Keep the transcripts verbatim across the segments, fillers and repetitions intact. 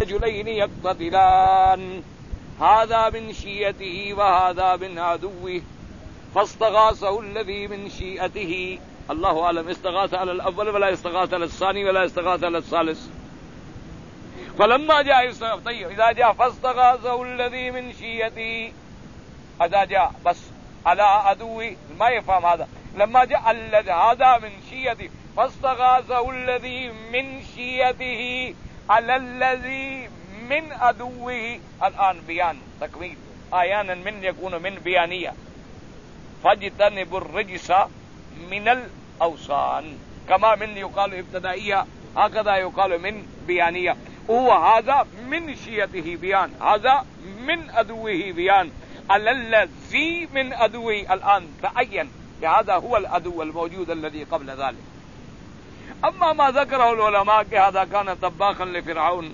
الرجلين يقتتلان هذا من شيئته وهذا من عدوه فاستغاثه الذي من شيئته. الله أعلم استغاث على الأول ولا استغاث على الثاني ولا استغاث على الثالث. فلما جاء طيب إذا جاء فاستغاثه الذي من شيئته إذا جاء بس على عدوه ما يفهم هذا. لما جاء الذي هذا من شيئته فاستغاثه الذي من شيئته على الذي من عدوه. الآن بيان تكميل. أحيانا من يكون من بيانية فاجتنبوا الرجس من الأوثان كما من يقال ابتدائية هكذا يقال من بيانية. هو هذا من شيئته بيان هذا من عدوه بيان على الذي من عدوه. الآن تعين هذا هو العدو الموجود الذي قبل ذلك. أما ما ذكره العلماء کہ هذا كان طباخا لفرعون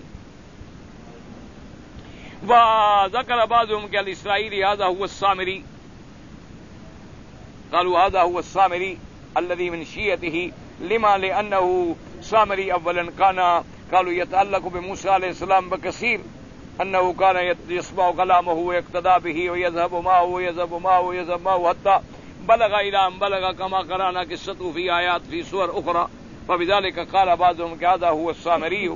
وذكر بعضهم كالإسرائيلي هذا هو السامري قالوا هذا هو السامري الذي من شيئته. لما لأنه سامري أولا كان قالوا يتعلق بموسى عليه السلام بكثير أنه كان يسمع كلامه ويقتدى به ويذهب معه ويذهب معه ويذهب معه حتى بلغ إلى أن بلغ كما قرأنا قصته في آيات في سور أخرى. فبذلك قال بعضهم هذا هو السامري.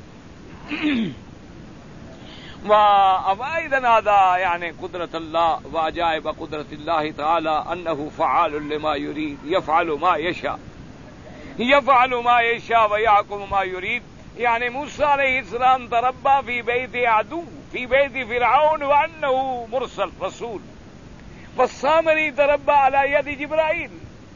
وأيضا هذا يعني قدرة الله وعجائب قدرة الله تعالى أنه فعال لما يريد يفعل ما يشاء يفعل ما يشاء ويحكم ما يريد. يعني موسى عليه السلام تربى في بيت عدو في بيت فرعون وأنه مرسل رسول. والسامري تربى على يد جبرائيل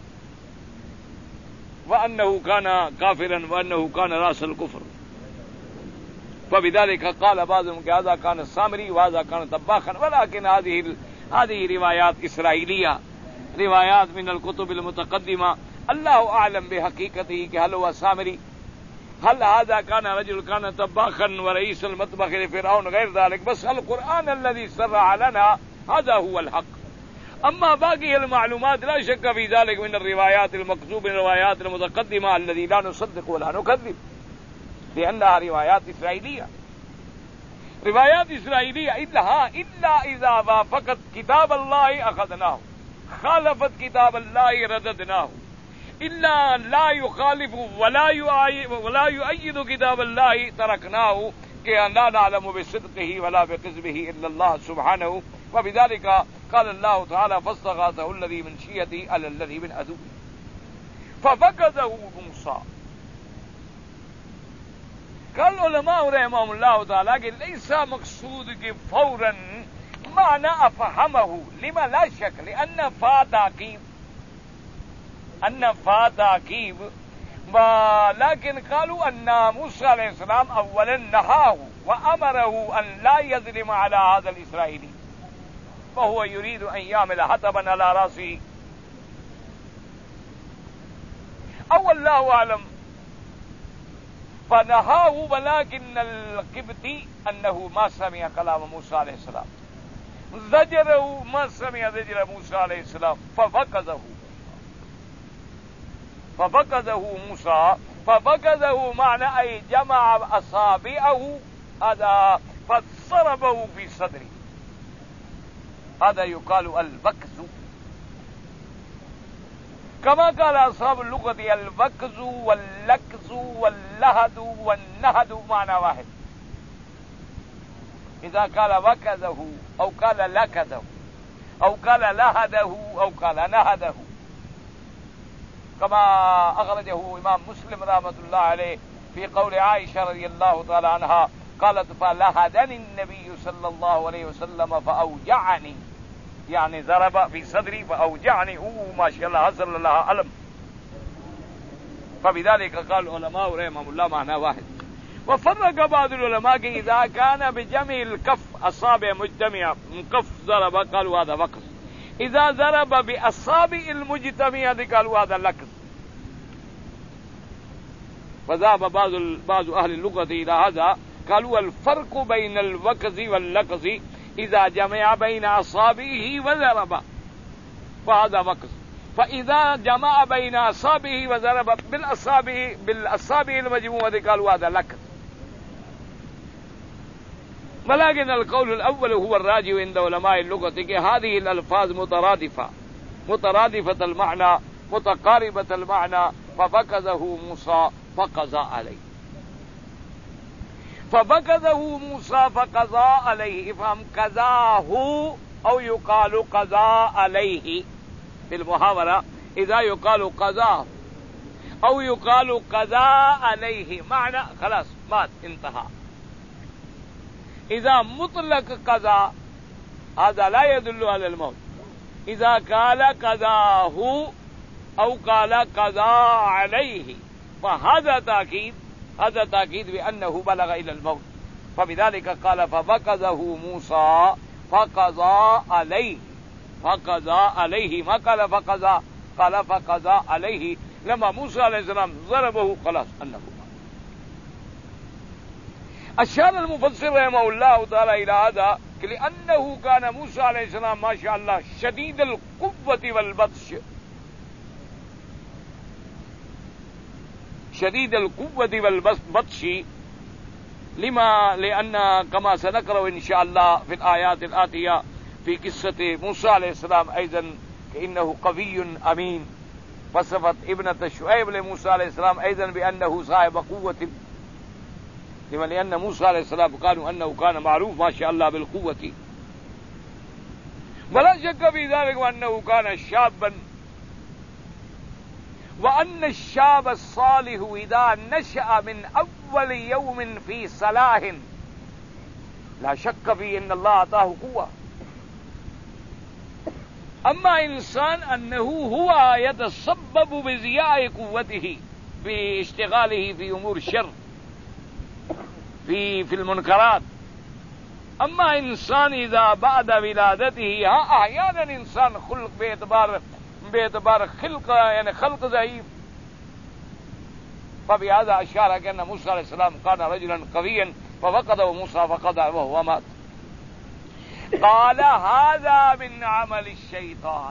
وأنه كان كافرا وأنه كان رأس الكفر. فبذلك قال بعضهم کہ هذا كان السامري وهذا كان طباخا. ولكن هذه هذه روايات إسرائيلية روايات من الكتب المتقدمة. الله أعلم بحقيقته کہ هل هو سامري هل هذا كان رجل كان طباخا ورئيس المطبخ لفرعون غير ذلك. بس القرآن الذي سرع لنا هذا هو الحق. أما باقي المعلومات لا شك في ذلك من الروايات المكذوب من الروايات المتقدمة الذي لا نصدق ولا نكذب لأنها روايات إسرائيلية روايات إسرائيلية إلا إلا إذا وافقت كتاب الله أخذناه خالفت كتاب الله رددناه إلا لا يخالف ولا ولا يؤيد كتاب الله تركناه کہ لا نعلم بصدقه ولا بكذبه إلا الله سبحانه. وبذلك قال الله تعالى فاستغاثه الذي من شيئته على الذي من عدوه ففقده موسى. قال العلماء رحمهم الله تعالى کہ ليس مقصود کہ فورا معنى أفهمه لما لا شك لأن فا تاكيد أن فا تاكيد. ولكن قالوا أن موسى عليه السلام أولا نهاه وأمره أن لا يظلم على هذا الإسرائيلي فهو يريد أن يعمل حطبا على رأسه أو الله أعلم فنهاه. ولكن القبطي أنه ما سمع كلام موسى عليه السلام زجره ما سمع زجر موسى عليه السلام ففقده ففقده موسى ففقده معنى أي جمع أصابعه هذا فضربه في صدره. هذا يقال الوكز كما قال أصحاب اللغة الوكز واللكز واللهد والنهد معنى واحد. إذا قال وكزه أو قال لكزه أو قال لهده أو قال نهده كما أخرجه إمام مسلم رحمة الله عليه في قول عائشة رضي الله تعالى عنها قالت فلهدني النبي صلى الله عليه وسلم فأوجعني يعني ضرب في صدري فأوجعني هو ما شاء الله حصل الله ألم. فبذلك قال العلماء رحمهم الله معنى واحد. وفرق بعض العلماء إذا كان بجمع الكف أصابع مجتمعة كف ضرب قالوا هذا وكز. إذا ضرب بأصابع المجتمعة قالوا هذا لكز. فذهب بعض بعض أهل اللغة إلى هذا قالوا الفرق بين الوكز واللكز إذا جمع بين أصابعه وضرب فهذا وكز. فإذا جمع بين أصابعه وضرب بالأصابع بالأصابع المجموعة قالوا هذا لكز. ولكن القول الأول هو الراجح عند علماء اللغة کہ هذه الألفاظ مترادفة مترادفة المعنى متقاربة المعنى ففقده موسى فقضى عليه ففقده موسى فقضى عليه افهم قضاه أو يقال قضى عليه في المحاورة إذا يقال قضاه أو يقال قضى عليه معنى خلاص مات انتهى. إذا مطلق قضاء هذا لا يدل على الموت. إذا قال قضاه أو قال قضى عليه فهذا تأكيد هذا تأكيد بأنه بلغ إلى الموت. فبذلك قال ففقده موسى فقضى عليه فقضى عليه ما قال فقضى قال فقضى عليه لما موسى عليه السلام ضربه خلاص أنه. أشار المفسر رحمه الله تعالى إلى هذا لأنه كان موسى عليه السلام ما شاء الله شديد القوة والبطش شديد القوة والبطش لما لأن كما سنقرأ إن شاء الله في الآيات الآتية في قصة موسى عليه السلام أيضا إنه قوي أمين. وصفت ابنة شعيب لموسى عليه السلام أيضا بأنه صاحب قوة لما لأن موسى عليه السلام قالوا أنه كان معروف ما شاء الله بالقوة ولا شك في ذلك وأنه كان شابا وأن الشاب الصالح إذا نشأ من أول يوم في صلاح لا شك في أن الله أعطاه قوة. أما إنسان أنه هو يتسبب بزياء قوته باشتغاله في أمور الشر في في المنكرات. أما إنسان إذا بعد ولادته أحيانا إنسان خلق باعتبار باعتبار خلق يعني خلق ضعيف. فبهذا أشار كأن موسى عليه السلام كان رجلا قويا ففقده موسى فقضى وهو مات. قال هذا من عمل الشيطان.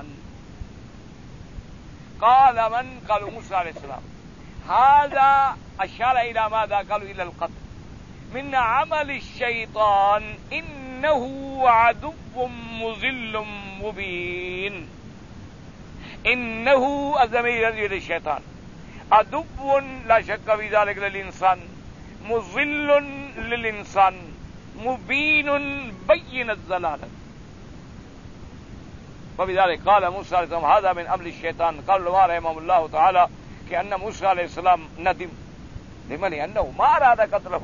قال من؟ قالوا موسى عليه السلام. هذا أشار إلى ماذا؟ قالوا إلى القتل. من عمل الشيطان إنه عدو مضل مبين. إنه الضمير يرجع للشيطان عدو لا شك في ذلك للإنسان مضل للإنسان مبين بين الضلالة. وبذلك قال موسى عليه السلام هذا من أمر الشيطان. قال له رحمه الله تعالى كأن موسى عليه السلام ندم لمن أنه ما أراد قتله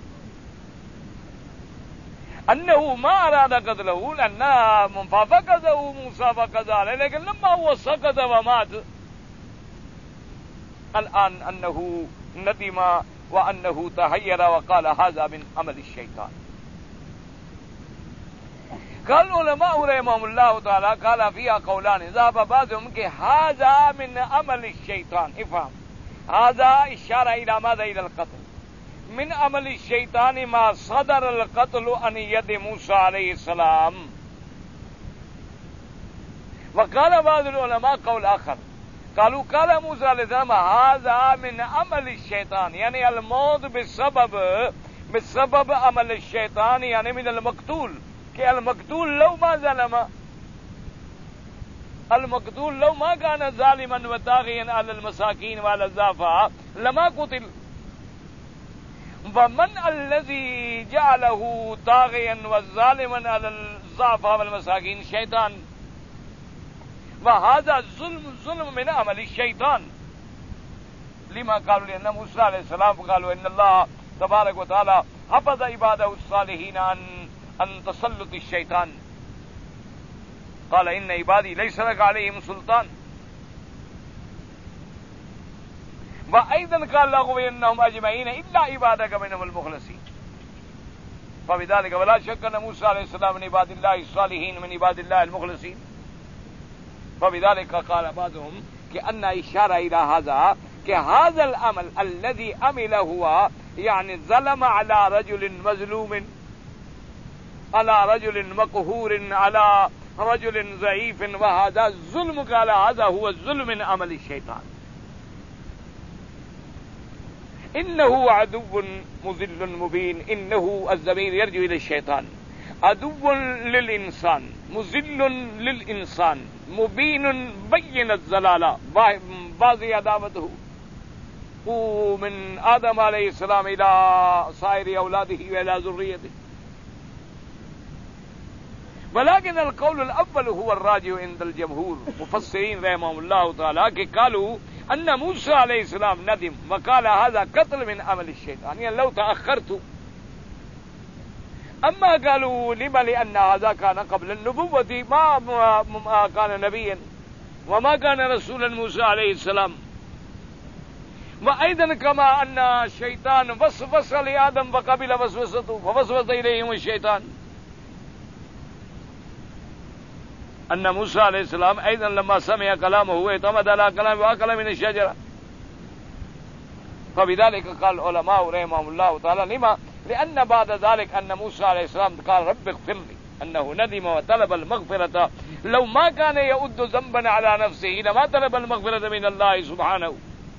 أنه ما أراد قتله لأن ففقده موسى فقضى عليه لكن لما هو سقط ومات الآن أنه ندم وأنه تحير وقال هذا من عمل الشيطان. قال العلماء رحمهم الله تعالى قال فيها قولان ذهب بعضهم کہ هذا من عمل الشيطان. افهم هذا إشارة إلى ماذا؟ إلى القتل. من عمل الشيطان ما صدر القتل عن يد موسى عليه السلام. وقال بعض العلماء قول آخر قالوا قال موسى عليه السلام هذا من عمل الشيطان يعني الموت بسبب بسبب عمل الشيطان يعني من المقتول کہ المقتول لو ما ظلم المقتول لو ما كان ظالما وطاغيا على المساكين وعلى الضعفاء لما قتل. ومن الذي جعله طاغيا وظالما على الضعفاء والمساكين؟ شيطان. وهذا ظلم ظلم من عمل الشيطان. لما قالوا لأن موسى عليه السلام قالوا إن الله تبارك وتعالى حفظ عباده الصالحين عن عن تسلط الشيطان. قال إن عبادي ليس لك عليهم سلطان. وأيضا قال لأغوينهم أجمعين إلا عبادك منهم المخلصين. فبذلك ولا شك أن موسى عليه السلام من عباد الله الصالحين من عباد الله المخلصين. فبذلك قال بعضهم كأن إشارة إلى هذا كهذا العمل الذي عمله هو يعني ظلم على رجل مظلوم على رجل مقهور على رجل ضعيف وهذا الظلم قال هذا هو الظلم من عمل الشيطان. انه عدو مضل مبين، انه الضمير يرجع الى الشيطان، عدو للانسان مضل للانسان مبين بين الضلالة واضح عداوته من آدم علیہ السلام الى سائر اولاده والى ذريته. ولكن القول الاول هو الراجح عند الجمهور مفسرین رحمهم الله تعالی کہ قالوا ان موسى علیہ السلام ندم وقال هذا قتل من عمل الشيطان، يعني لو تأخرت. اما قالوا لما لان هذا كان قبل النبوة ما كان نبيا وما كان رسولا موسى عليه السلام. وأيضا كما أن الشيطان وسوس لآدم وقبل وسوسته فوسوس إليهم الشيطان. أن موسى عليه السلام أيضا لما سمع كلامه اعتمد على كلامه وأكل من الشجرة. فبذلك قال العلماء رحمهم الله تعالى لما؟ لأن بعد ذلك أن موسى عليه السلام قال رب اغفر لي، أنه ندم وطلب المغفرة. لو ما كان يؤد ذنبا على نفسه لما طلب المغفرة من الله سبحانه.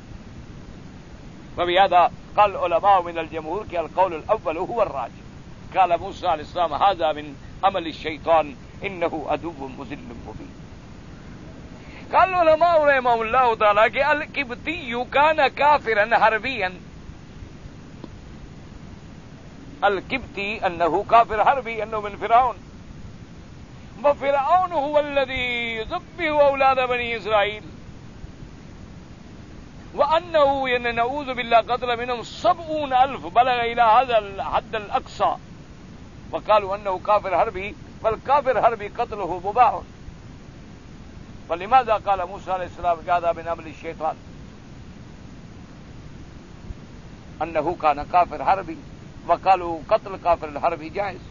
فبهذا قال العلماء من الجمهور کہ القول الاول هو الراجح. قال موسى عليه السلام هذا من عمل الشيطان انه عدو مضل مبين. قال العلماء رحمهم الله تعالى کہ القبطي كان كافرا حربيا. القبطي انه كافر حربي، انه من فرعون، وفرعون هو الذي يذبح اولاد بني اسرائيل، وأنه نعوذ بالله قتل منهم سبعون ألف بلغ إلى هذا الحد الأقصى. وقالوا أنه كافر حربي، فالكافر حربي قتله مباح. فلماذا قال موسى عليه السلام هذا من عمل الشيطان؟ أنه كان كافر حربي، وقالوا قتل كافر الحربي جائز.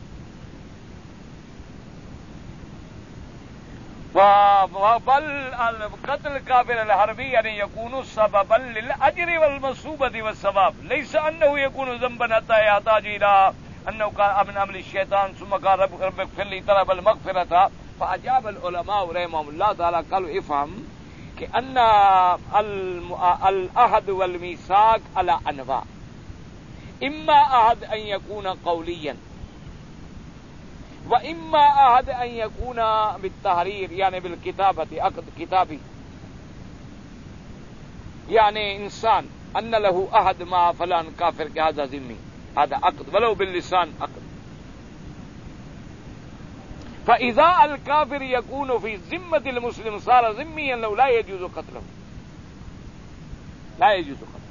بل قتل كافر الحربي يعني يكون سببا للأجر والمثوبة والثواب، ليس أنه يكون ذنبا حتى يحتاج إلى أنه كان من عمل الشيطان ثم قال رب اغفر لي طلب المغفرة. فأجاب العلماء رحمهم الله تعالى قالوا افهم كأن العهد والميثاق على أنواع، إما عهد أن يكون قوليا، وإما عهد أن يكون بالتحرير يعني بالكتابة، عقد كتابي، يعني إنسان أن له عهد مع فلان كافر كهذا ذمي، هذا عقد ولو باللسان عقد. فإذا الكافر يكون في ذمة المسلم صار ذميا لو لا يجوز قتله، لا يجوز قتله.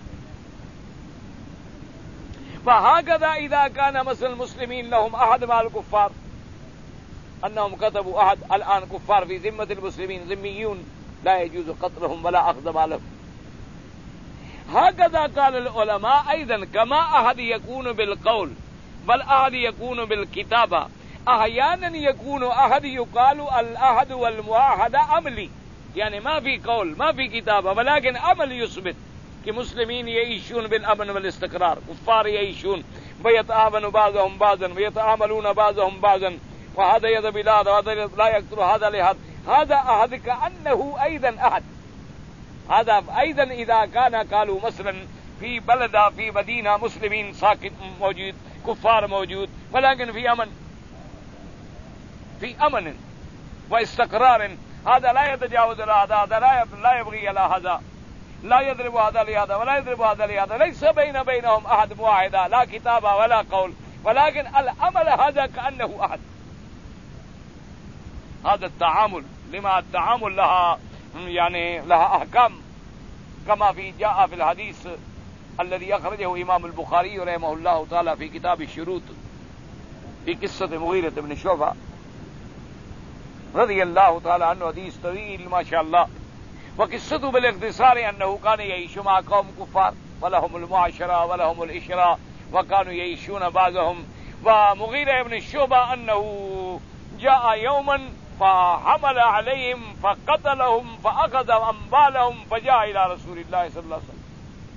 فهكذا إذا كان مثل المسلمين لهم عهد مع الكفار، أنهم كتبوا عهد الآن كفار في ذمة المسلمين ذميون، لا يجوز قتلهم ولا أخذ مالهم. هكذا قال العلماء أيضا كما عهد يكون بالقول والعهد يكون بالكتابة. أحيانا يكون عهد يقال العهد والمعاهدة عملي، يعني ما في قول ما في كتابة ولكن عمل يثبت کہ مسلمین يعيشون بالامن والاستقرار، کفار يعيشون ويتعاون بعضهم بعضا ويتعاملون بعضهم بعضا، وهذا يذهب الى هذا وهذا لا يقتل هذا لهذا. هذا عهد كأنه ايضا عهد. هذا ايضا اذا كان قالوا مثلا في بلد في مدينة مسلمين ساكن موجود كفار موجود ولكن في امن في امن واستقرار، هذا لا يتجاوز الى هذا، هذا لا يبغي الى هذا، لا يضرب هذا لهذا ولا يضرب هذا لهذا، ليس بين بينهم أحد معاهدة لا كتابة ولا قول، ولكن العمل هذا كأنه أحد. هذا التعامل لما التعامل لها يعني لها أحكام كما في جاء في الحديث الذي أخرجه إمام البخاري رحمه الله تعالى في كتاب الشروط في قصة مغيرة بن شعبة رضي الله تعالى عنه، حديث طويل ما شاء الله. وقصته بالاختصار أنه كان يعيش مع قوم كفار ولهم المعاشرة ولهم الإشراء وكانوا يعيشون بعضهم. ومغيرة بن الشعبة أنه جاء يوما فحمل عليهم فقتلهم فأخذ أموالهم فجاء إلى رسول الله صلى الله عليه وسلم،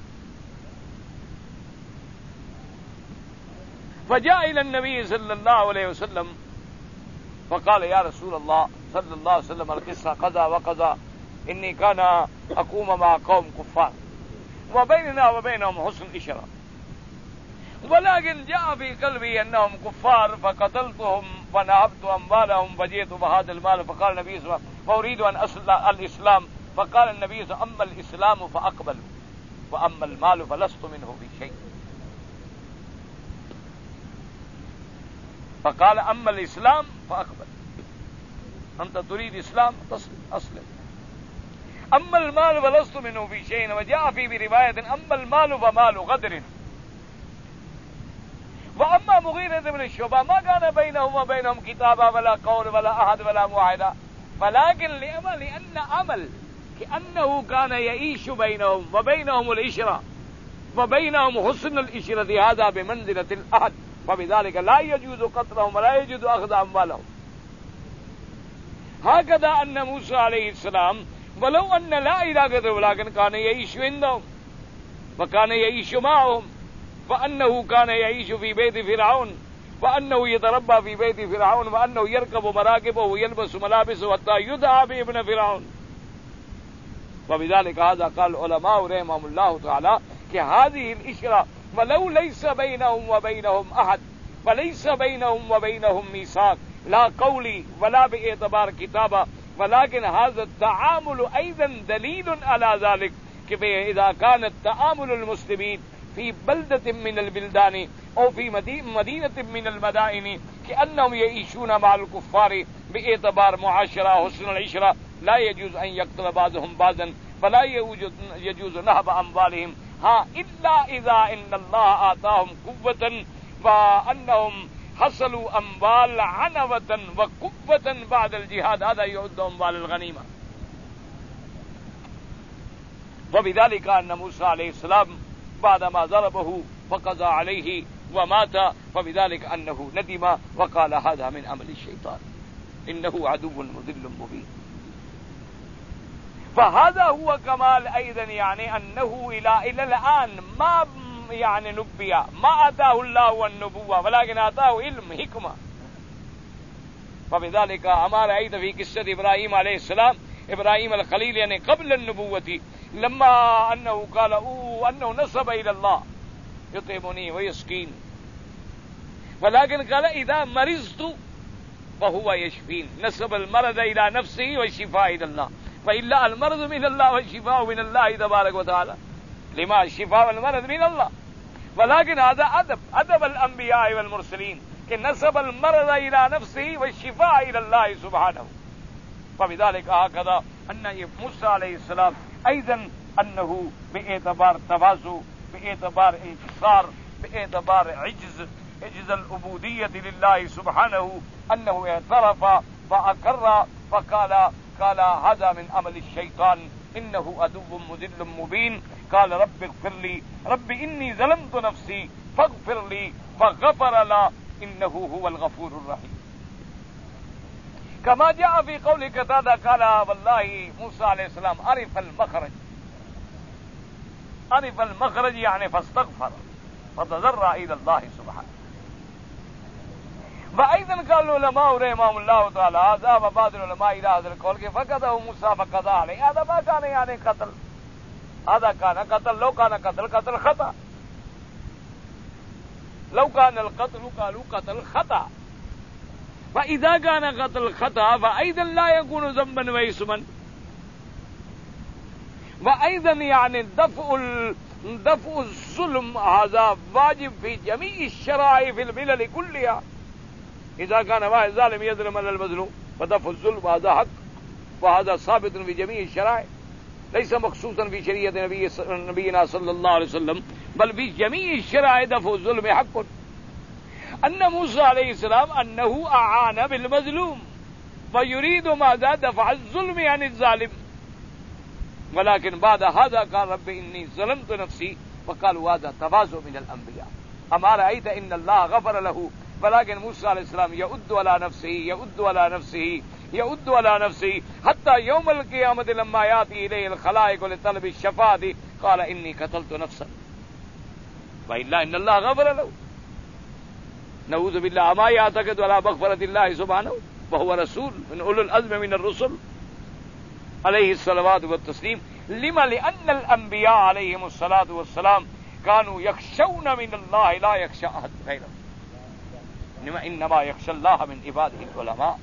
فجاء إلى النبي صلى الله عليه وسلم فقال يا رسول الله صلى الله عليه وسلم القصة قضى وقضى، إني كان أقوم مع قوم كفار وبيننا وبينهم حسن العشرة ولكن جاء في قلبي أنهم كفار فقتلتهم ونهبت أموالهم فجئت بهذا المال فقال النبي صلى الله عليه وسلم وأريد أن أصل الإسلام فقال النبي صلى الله عليه وسلم أما الإسلام فأقبلوا وأما المال فلست منه بشيء فقال أما الإسلام فأقبل أنت تريد إسلام أسلم أما المال فلست منه بشيء وجاء في برواية أما المال فمال غدر وأما مغيرة بن شعبة ما كان بينهم وبينهم كتابة ولا قول ولا أحد ولا معاهدة ولكن لأمل لأن أمل كأنه كان يعيش بينهم وبينهم العشرة وبينهم حسن العشرة هذا بمنزلة الأحد فبذلك لا يجوز قتلهم ولا يجوز أخذ أموالهم. هكذا أن موسى عليه السلام ولو أن لا علاقة ولكن كان يعيش عندهم وكان يعيش معهم وأنه كان يعيش في بيت فرعون وأنه يتربى في بيت فرعون وأنه يركب مراكبه ويلبس ملابسه حتى يدعى بابن فرعون. وبذلك هذا قال العلماء رحمهم الله تعالى کہ هذه العشرة ولو ليس بينهم وبينهم أحد وليس بينهم وبينهم ميثاق لا قولي ولا باعتبار كتابة ولكن هذا التعامل أيضا دليل على ذلك کہ إذا كان التعامل المسلمين في بلدة من البلدان أو في مدينة من المدائن كأنهم يعيشون مع الكفار باعتبار معاشرة حسن العشرة لا يجوز أن يقتل بعضهم بعضا ولا يجوز نهب أموالهم ها إلا إذا إن الله آتاهم قوة وأنهم حصلوا أموال عنوة وقوة بعد الجهاد هذا يعد أموال الغنيمة. وبذلك أن موسى عليه السلام بعدما ضربه فقضى عليه ومات فبذلك أنه ندم وقال هذا من عمل الشيطان إنه عدو مضل مبين. فهذا هو كمال أيضا يعني أنه إلى إلى الآن ما يعني نبي ما آتاه الله النبوة ولكن آتاه علم حكمة. فبذلك أمر أيضا في قصة إبراهيم عليه السلام إبراهيم الخليل يعني قبل النبوة لما أنه قال أوه أنه نسب إلى الله يطعمني ويسقين ولكن قال إذا مرضت فهو يشفين نسب المرض إلى نفسه والشفاء إلى الله فإلا المرض من الله والشفاء من الله تبارك وتعالى لما الشفاء والمرض من الله ولكن هذا أدب أدب الأنبياء والمرسلين کہ نسب المرض إلى نفسه والشفاء إلى الله سبحانه. فبذلك هكذا أن موسى عليه السلام أيضا أنه باعتبار تواضع باعتبار انكسار باعتبار عجز عجز العبودية لله سبحانه أنه اعترف وأقر فقال قال هذا من عمل الشيطان إنه عدو مضل مبين. قال رب اغفر لي رب إني ظلمت نفسي فاغفر لي فغفر له إنه هو الغفور الرحيم. كما جاء في قول قتادة قال والله موسى عليه السلام عرف المخرج عرف المخرج يعني فاستغفر فتضرع إلى الله سبحانه. وأيضا قال العلماء رحمهم الله تعالى ذهب بعض العلماء إلى هذا القول فقده موسى فقضى عليه هذا ما كان يعني قتل هذا كان قتل لو كان قتل قتل خطأ لو كان القتل قالوا قتل خطأ فإذا كان قتل خطأ فأيضا لا يكون ذنبا وإثما. وأيضا يعني دفع دفع الظلم هذا واجب في جميع الشرائع في الملل كلها. إذا كان واحد ظالم يظلم على المظلوم فدفع الظلم هذا حق وهذا ثابت في جميع الشرائع ليس مخصوصا في شريعة نبي نبينا صلى الله عليه وسلم بل في جميع الشرائع دفع الظلم حق. أن موسى عليه السلام أنه أعان بالمظلوم ويريد ماذا دفع الظلم عن الظالم ولكن بعد هذا قال رب إني ظلمت نفسي وقالوا هذا تواضع من الأنبياء. أما رأيت إن الله غفر له ولكن موسى عليه السلام يؤد على نفسه يؤد على نفسه يؤد على نفسه حتى يوم القيامة لما يأتي إليه الخلائق لطلب الشفاعة قال إني قتلت نفسا وإلا إن الله غفر له. نعوذ بالله ما يعتقد على مغفرة الله سبحانه وهو رسول من أولي العزم من الرسل عليه الصلوات والتسليم. لما لأن الأنبياء عليهم الصلاة والسلام كانوا يخشون من الله لا يخشى أحد غيره، إنما يخشى الله من عباده العلماء.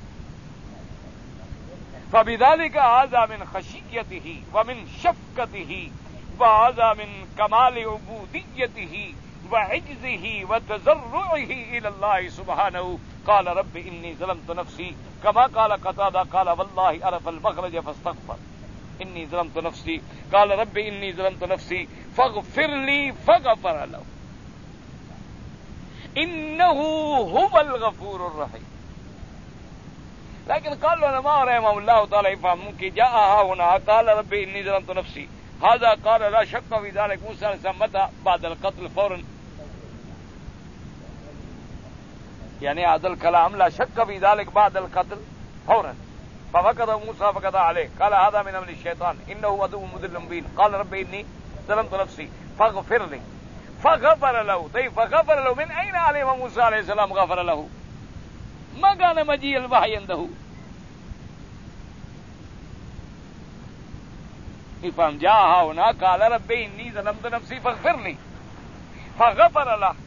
فبذلك هذا من خشيته ومن شفقته، وهذا من كمال عبوديته وعجزه وتضرعه إلى الله سبحانه. قال رب إني ظلمت نفسي، كما قال قتادة قال والله عرف المخرج فاستغفر. إني ظلمت نفسي، قال رب إني ظلمت نفسي فاغفر لي فغفر له إنه هو الغفور الرحيم. لیکن قال العلماء رحمهم الله تعالى يفهمون کہ جاء هنا قال رب إني ظلمت نفسي، هذا قال لا شك في ذلك موسى علیہ السلام متى بعد القتل فورا، یعنی هذا الكلام لا شك في ذلك بعد القتل فورا. فوقد موسى فقد عليه قال هذا من عمل الشيطان انه عدو مضل مبين. قال رب اني ظلمت نفسي فاغفر لي فغفر له. طيب فغفر له، من اين علم موسى عليه السلام غفر له؟ ما كان مجيء الوحي عنده. فهم جاء هنا قال رب اني ظلمت نفسي فاغفر لي فغفر له.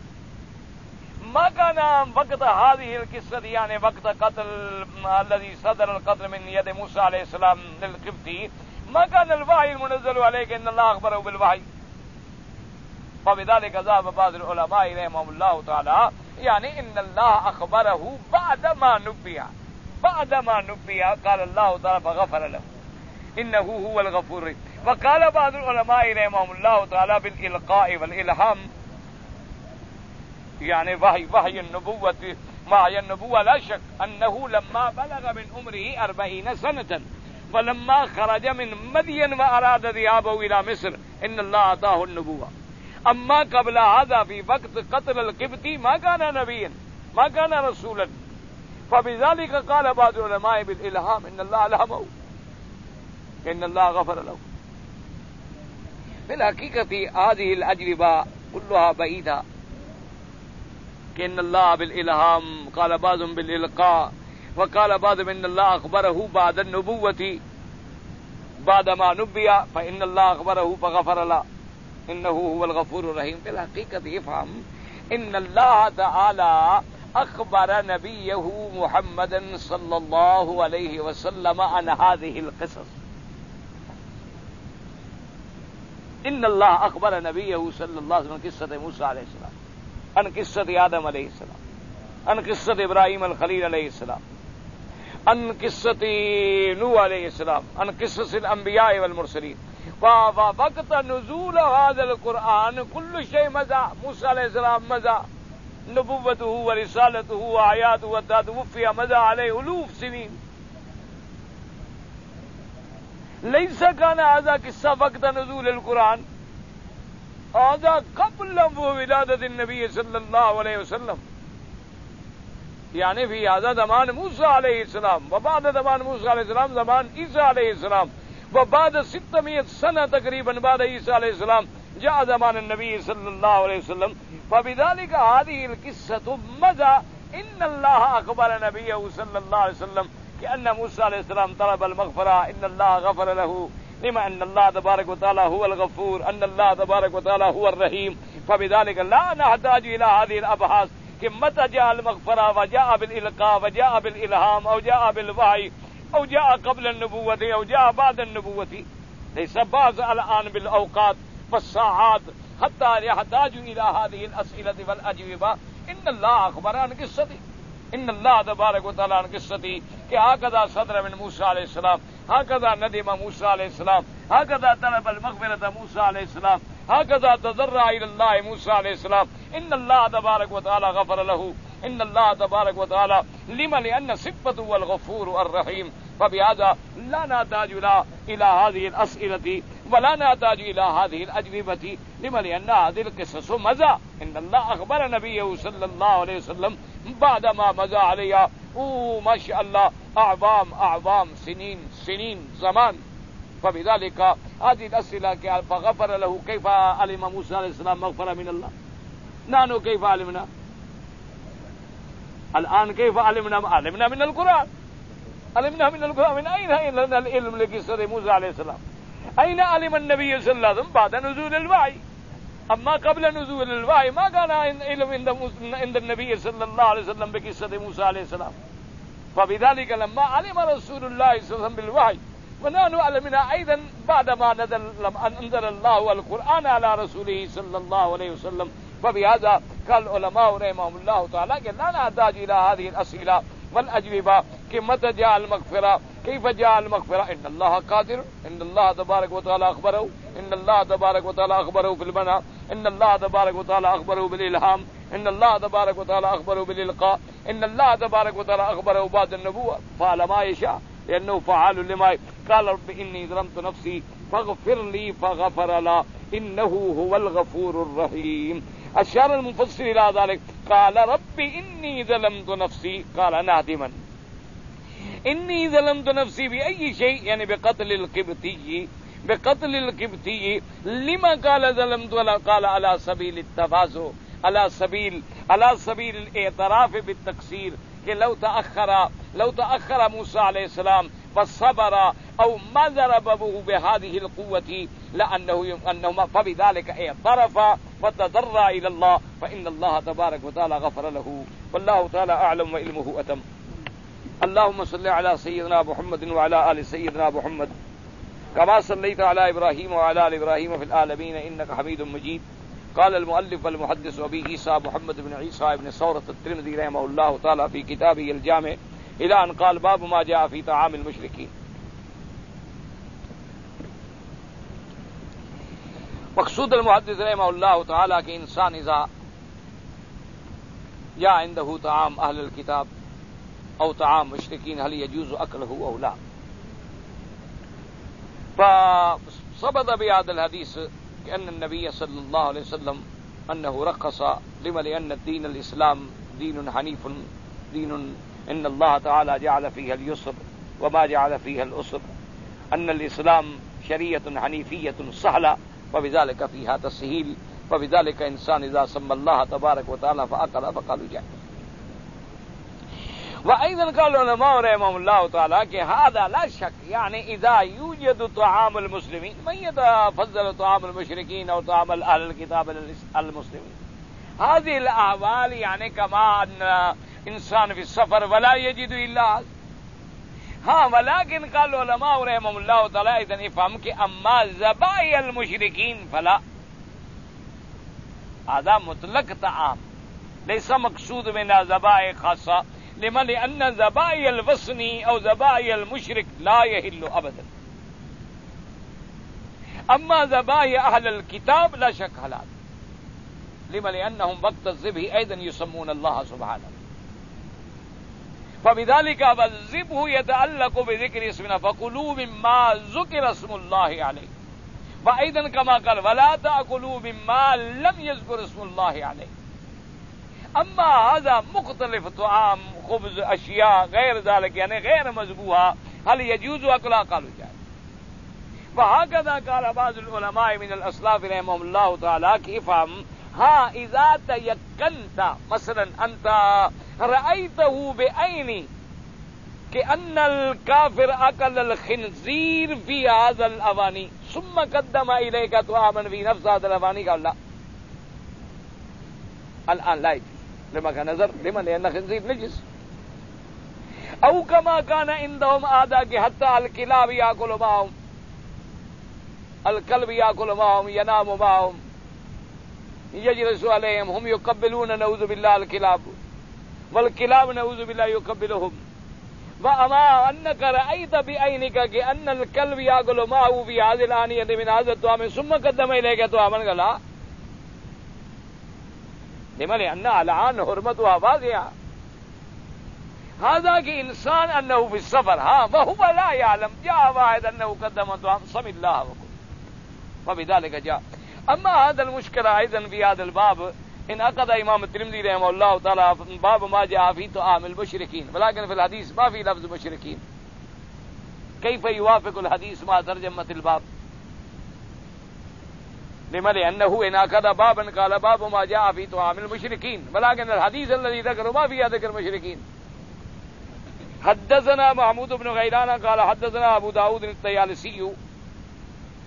ما كان وقت هذه القصة، يعني وقت قتل الذي صدر القتل من يد موسى عليه السلام للقبطي، ما كان الوحي المنزل عليك ان الله اخبره بالوحي. فبذلك ذهب بعض العلماء رحمهم الله تعالى يعني ان الله اخبره بعدما نبئ بعدما نبئ قال الله تعالى فغفر له انه هو الغفور. وقال بعض العلماء رحمهم الله تعالى بالالقاء والالهام، يعني وحي وحي النبوة مع النبوة لا شك أنه لما بلغ من عمره أربعين سنة ولما خرج من مدين وأراد ذهابه إلى مصر إن الله أعطاه النبوة. أما قبل هذا في وقت قتل القبطي ما كان نبيا ما كان رسولا. فبذلك قال بعض العلماء بالإلهام إن الله ألهمه إن الله غفر له. بالحقيقة هذه الأجوبة كلها بعيدة، ان اللہ بالالہام قال بعضهم بالالقاء وقال بعضهم ان الله اخبره بعد النبوة بعدما نبئ فان الله اخبره فغفر له انه هو الغفور الرحيم. بالحقيقة يفهم ان الله تعالى اخبر نبيه محمدا صلى الله عليه وسلم عن هذه القصص. ان الله اخبر نبيه صلى الله عليه وسلم قصة موسى عليه السلام، عن قصة آدم علیہ السلام، عن قصة ابراہیم الخلیل علیہ السلام، عن قصة نوح علیہ السلام، عن قصص الانبیاء والمرسلین. ووقت نزول هذا القرآن كل شيء مضى. موسى علیہ السلام مضى نبوته ورسالته وآياته وتوفي مضى عليه ألوف سنين. ليس كان هذا قصة وقت نزول القرآن، هذا قبل ولادة النبي صلى الله عليه وسلم، يعني في هذا زمان موسى عليه السلام وبعد زمان موسى عليه السلام زمان عيسى عليه السلام، وبعد ستمائة سنة تقريبا بعد عيسى عليه السلام جاء زمان النبي صلى الله عليه وسلم. فبذلك هذه القصة ماذا؟ إن الله أخبر نبيه صلى الله عليه وسلم كأن موسى عليه السلام طلب المغفرة إن الله غفر له، لما أن الله تبارك وتعالى هو الغفور، أن الله تبارك وتعالى هو الرحيم. فبذلك لا نحتاج إلى هذه الأبحاث کہ متى جاء المغفرة وجاء بالإلقاء وجاء بالإلهام أو جاء بالوحي أو جاء قبل النبوة أو جاء بعد النبوة. ليس بعض الآن بالأوقات والساعات حتى يحتاج إلى هذه الأسئلة والأجوبة. إن الله أخبر عن قصتي، ان اللہ تبارک و تعالیٰ عن قصتی کہ هكذا صدر من موسى علیہ السلام، هكذا ندم موسى علیہ السلام، هكذا طلب المغفرة موسى علیہ السلام، هكذا تضرع الى الله موسى علیہ السلام. ان الله تبارك وتعالى غفر له، ان الله تبارك وتعالى لما لأن صفته الغفور الرحيم. فبهذا لا نحتاج الى هذه الأسئلة ولا نحتاج الى هذه الأجوبة، لما لأن هذه القصص مضى. ان الله اخبر نبيه صلى الله عليه وسلم بعدما مضى عليها او ما شاء الله اعوام اعوام سنين سنين زمان. فبذلك هذه الأسئلة فغفر له. كيف علم موسى عليه السلام مغفرة من الله؟ نحن كيف علمنا الآن؟ كيف علمنا؟ علمنا من القرآن، علمنا من القرآن. من أين لنا العلم لقصة موسى عليه السلام؟ أين علم النبي صلى الله عليه وسلم بعد نزول الوحي؟ أما قبل نزول الوحي ما كان علم عند النبي صلى الله عليه وسلم بقصة موسى عليه السلام. فبذلك لما علم رسول الله صلى الله عليه وسلم بالوحي ونحن علمنا أيضا بعدما نزل أنزل الله القرآن على رسوله صلى الله عليه وسلم. فبهذا قال العلماء رحمهم الله تعالى کہ لا نحتاج إلى هذه الأسئلة والأجوبة کہ متى جاء المغفرة كيف جاء المغفرة. إن الله قادر، إن الله تبارك وتعالى أخبره، إن الله تبارك وتعالى أخبره في المنى، إن الله تبارك وتعالى أخبره بالإلهام، إن الله تبارك وتعالى أخبره بالإلقاء، إن الله تبارك وتعالى أخبره بعد النبوة. فعل ما يشاء لأنه فعال لما. قال رب إني ظلمت نفسي فاغفر لي فغفر له إنه هو الغفور الرحيم. أشار المفسر إلى ذلك قال رب إني ظلمت نفسي قال نادما إني ظلمت نفسي بأي شيء يعني بقتل القبطي بقتل القبطي. لما قال ظلمت قال على سبيل التفازو على سبيل على سبيل الاعتراف بالتقصير کہ لو تأخر لو تأخر موسى عليه السلام فصبر أو ما ضربه بهذه القوة لأنه أنه فبذلك اعترف وتضرع إلى الله فإن الله تبارك وتعالى غفر له. والله تعالى أعلم وعلمه أتم. اللهم صل على سيدنا محمد وعلى آل سيدنا محمد كما صليت على إبراهيم وعلى آل إبراهيم في العالمين إنك حميد مجيد. قال المؤلف والمحدث أبي عيسى محمد بن عيسى بن ثورة الترمذي رحمه الله تعالى في كتابه الجامع إلى أن قال باب ما جاء في طعام المشركين. مقصود المحدث رحمه الله تعالى کہ انسان اذا جاء عنده طعام أهل الكتاب أو طعام مشركين هل يجوز أكله أو لا. فثبت بهذا الحديث أن النبي صلى الله عليه وسلم أنه رخص لما لأن الدين الإسلام دين حنيف دين إن الله تعالى جعل فيها اليسر وما جعل فيها الأسر، أن الإسلام شريعة حنيفية سهلة وبذلك فيها تسهيل. وبذلك إنسان إذا سمى الله تبارك وتعالى فأكل فقالوا جاء. وأيضا قال العلماء رحمهم الله تعالى کہ هذا لا شك يعني إذا يوجد طعام المسلمين من يتفضل طعام المشركين أو طعام أهل الكتاب المسلمين. هذه الأحوال يعني كما أن إنسان في السفر ولا يجد إلا ہاں ولكن قال العلماء رحمهم الله تعالى إذن افهم کہ أما ذبائح المشركين فلا هذا مطلق طعام ليس مقصود منها ذبائح خاصة لما لأن ذبائح الوثني أو ذبائح المشرك لا يحل أبدا. أما ذبائح أهل الكتاب لا شك حلال لما لأنهم وقت الذبح أيضا يسمون الله سبحانه. فبذلك فالذبح يتعلق بذكر اسمنا فكلوا مما ذكر اسم الله عليه. وأيضا كما قال ولا تأكلوا مما لم يذكر اسم الله عليه. اما هذا مختلف طعام خبز اشیاء غیر ذلك یعنی غیر مذبوحہ هل يجوز اكلها قالوا جائز. وهكذا قال بعض العلماء من الاسلاف رحمهم الله تعالى کہ افهم ہاں اذا تيقنت مثلا انت رأيته بعيني کہ ان الكافر اكل الخنزير في هذا الاواني ثم قدم اليك طعاما في نفس هذا الاواني قال لا الان لا يجوز لما كان نظر لما لأن خنزير نجس. أو كما كان عندهم عادة حتى الكلاب يأكل معهم الكلب يأكل معهم ينام معهم يجلس عليهم هم يقبلون نعوذ بالله الكلاب والكلاب نعوذ بالله يقبلهم. وأما أنك رأيت بعينك كأن الكلب يأكل معه في هذه الآنية من هذا الطعام ثم قدم إليك طعاما قال لا لما لأن الآن حرمتها واضحة. هذا کہ انسان أنه في السفر ها وهو لا يعلم جاء واحد أنه قدم طعام سم الله وكل وبذلك جاء. أما هذا المشكلة أيضا في هذا الباب إن أخذ إمام الترمذي رحمه الله تعالى باب ما جاء في طعام المشركين ولكن في الحديث ما في لفظ مشركين. كيف يوافق الحديث مع ترجمة الباب؟ لما لأنه إن أخذ بابا قال باب ما جاء في طعام المشركين ولكن الحديث الذي ذكره ما فيها ذكر مشركين. حدثنا محمود بن غيلان قال حدثنا أبو داود الطيالسي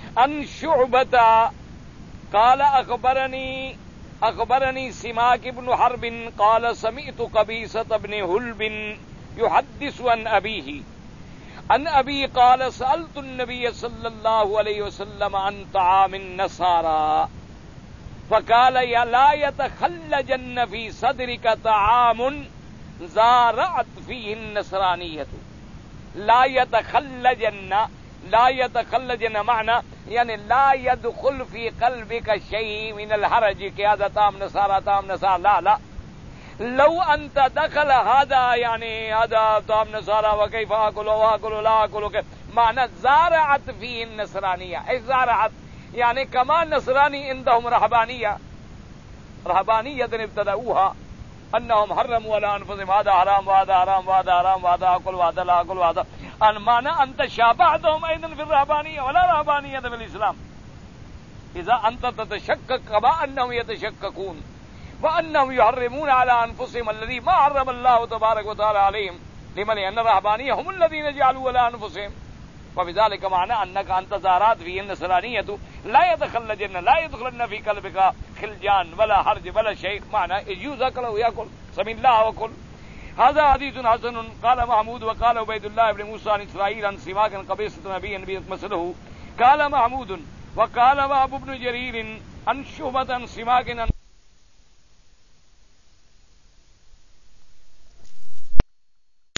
عن شعبة قال اخبرني اخبرني سماك بن حرب قال سمعت قبيصة بن هلب يحدث عن ابيه عن ابي قال سألت النبي صلى الله عليه وسلم عن طعام النصارى فقال يا لا يتخلجن في صدرك طعام زارعت فيه النصرانية. لا يتخلجن، لا يتخلجن معنى يعني لا يدخل في قلبك شيء من الحرج کہ هذا طعام نصارى طعام نصارى، لا لا. لو انت دخل هذا يعني هذا طعام نصارى وكيف اكل واكل لا اكل معنى زارعت فيه النصرانية. ايش زارعت؟ يعني كما النصراني عندهم رهبانية، رهبانية ابتدأوها انهم حرموا على انفسهم هذا حرام وهذا حرام وهذا حرام وهذا اكل وهذا لا اكل وهذا ان معنى انت شابهتهم ايضا في الرهبانية ولا رهبانية في الاسلام. اذا انت تتشكك كما انهم يتشككون وانهم يحرمون على انفسهم الذي ما حرم الله تبارك وتعالى عليهم، لمن لان الرهبانية هم الذين جعلوا على انفسهم، وبذلك معنى انك انت زارات في النصرانية لا يتخلجن لا يدخلن في قلبك خلجان ولا حرج ولا شيء، معنى يجوز اكله ياكل سمي الله وكل. هذا حديث حسن. قال محمود وقال عبيد الله بن موسى عن اسرائيل عن سماك قبيصة نبي نبي مثله. قال محمود وقال وابو بن جرير عن شعبة عن سماك